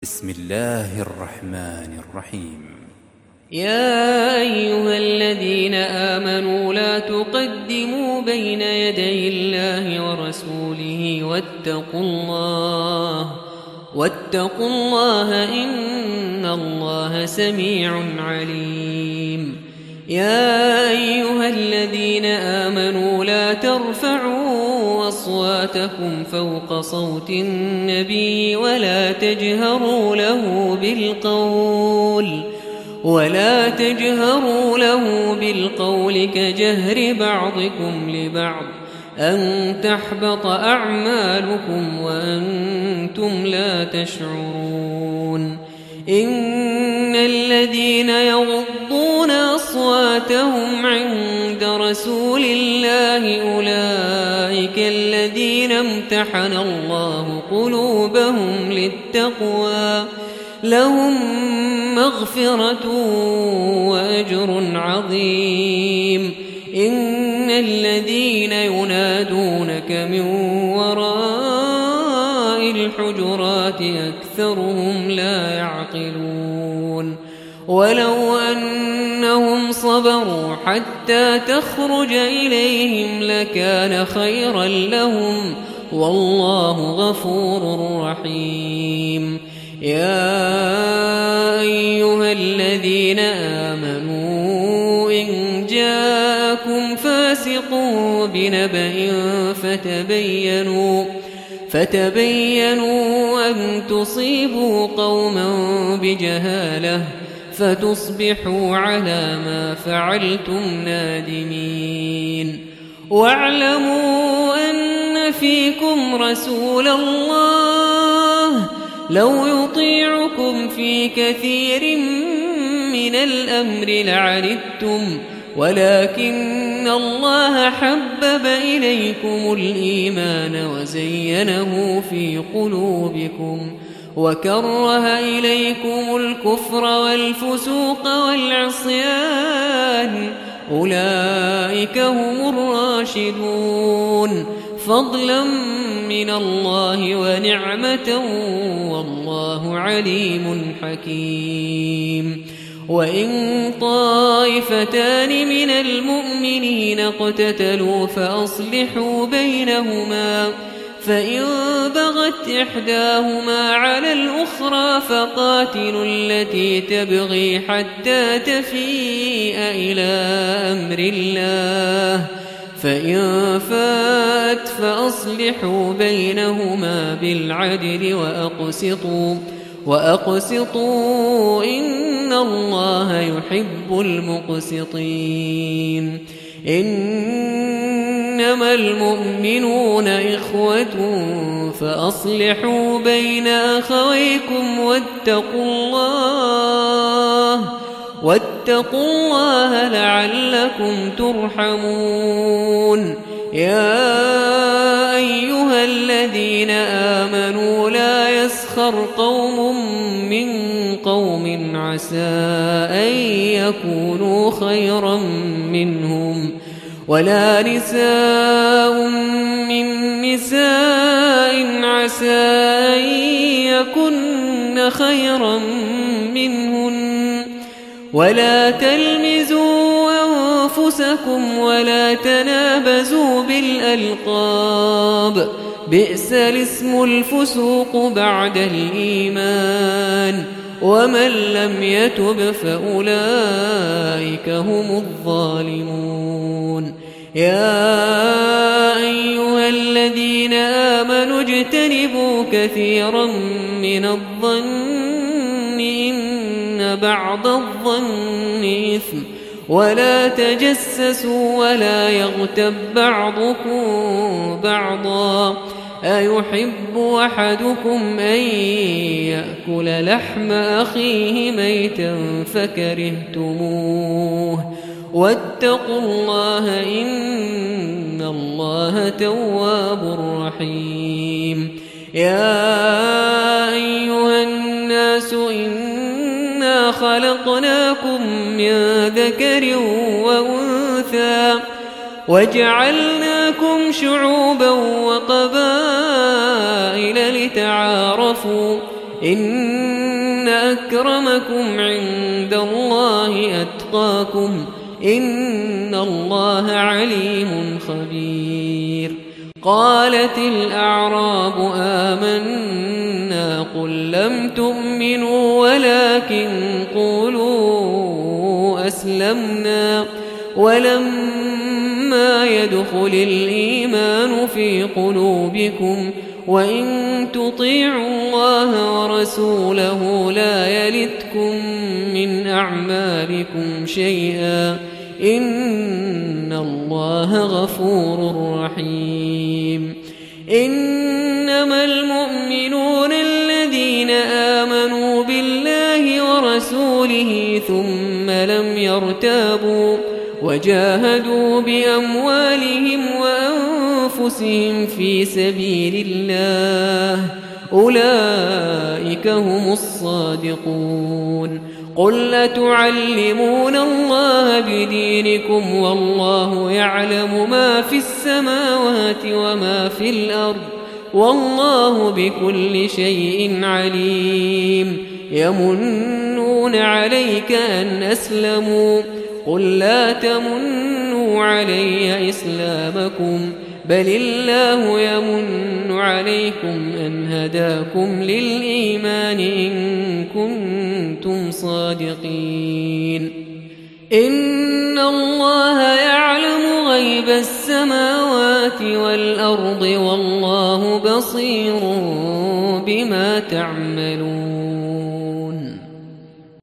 بسم الله الرحمن الرحيم. يا أيها الذين آمنوا لا تقدموا بين يدي الله ورسوله واتقوا الله إن الله سميع عليم. يا أيها الذين آمنوا لا ترفعوا أصواتكم فوق صوت النبي ولا تجهروا له بالقول كجهر بعضكم لبعض أن تحبط أعمالكم وأنتم لا تشعرون. إن الذين يغضون أصواتهم عند رسول الله أولئك الذين امتحن الله قلوبهم للتقوى لهم مغفرة وأجر عظيم. إن الذين ينادونك من وراء الحجرات أكثرهم لا يعقلون. ولو أنهم صبروا حتى تخرج إليهم لكان خيرا لهم والله غفور رحيم. يا أيها الذين آمنوا إن جاءكم فاسق بنبأ فتبينوا أن تصيبوا قوما بجهالة فتصبحوا على ما فعلتم نادمين. واعلموا أن فيكم رسول الله لو يطيعكم في كثير من الأمر لعنتم ولكن الله حبب إليكم الإيمان وزينه في قلوبكم وكره إليكم الكفر والفسوق والعصيان أولئك هم الراشدون فضلا من الله ونعمة والله عليم حكيم. وإن طائفتان من المؤمنين اقتتلوا فأصلحوا بينهما فإن بغت إحداهما على الأخرى فقاتلوا التي تبغي حتى تفيء إلى أمر الله فإن فات فأصلحوا بينهما بالعدل وأقسطوا إن الله يحب المقسطين. إنما المؤمنون إخوة فأصلحوا بين أخويكم واتقوا الله لعلكم ترحمون. يا أيها الذين آمنوا لا يسخر قوم من قوم عسى أن يكونوا خيرا منهم ولا نساء من نساء عسى أن يكن خيرا منهن ولا تلمزوا أنفسكم ولا تنابزوا بالألقاب بئس الاسم الفسوق بعد الإيمان ومن لم يتب فأولئك هم الظالمون. يا أيها الذين آمنوا اجتنبوا كثيرا من الظن إن بعض الظن إثم ولا تجسسوا ولا يغتب بعضكم بعضا أيحب أحدكم أن يأكل لحم أخيه ميتا فكرهتموه واتقوا الله إن الله تواب رحيم. يا أيها الناس إنا خلقناكم من ذكر وأنثى وجعلناكم شعوبا وقبائل لتعارفوا إن أكرمكم عند الله أتقاكم إن الله عليم خبير. قالت الأعراب آمنا قل لم تؤمنوا ولكن قولوا أسلمنا ولما يدخل الإيمان في قلوبكم وإن تطيعوا الله ورسوله لا يلتكم من أعمالكم شيئا إن الله غفور رحيم. إنما المؤمنون الذين آمنوا بالله ورسوله ثم لم يرتابوا وجاهدوا بأموالهم وأنفسهم في سبيل الله أولئك هم الصادقون. قل أتعلمون الله بدينكم والله يعلم ما في السماوات وما في الأرض والله بكل شيء عليم. يمنون عليك أن أسلموا قل لا تمنوا علي إسلامكم بل الله يمن عليكم أن هداكم للإيمان إن كنتم صادقين. إن الله يعلم غيب السماوات والأرض والله بصير بما تعملون.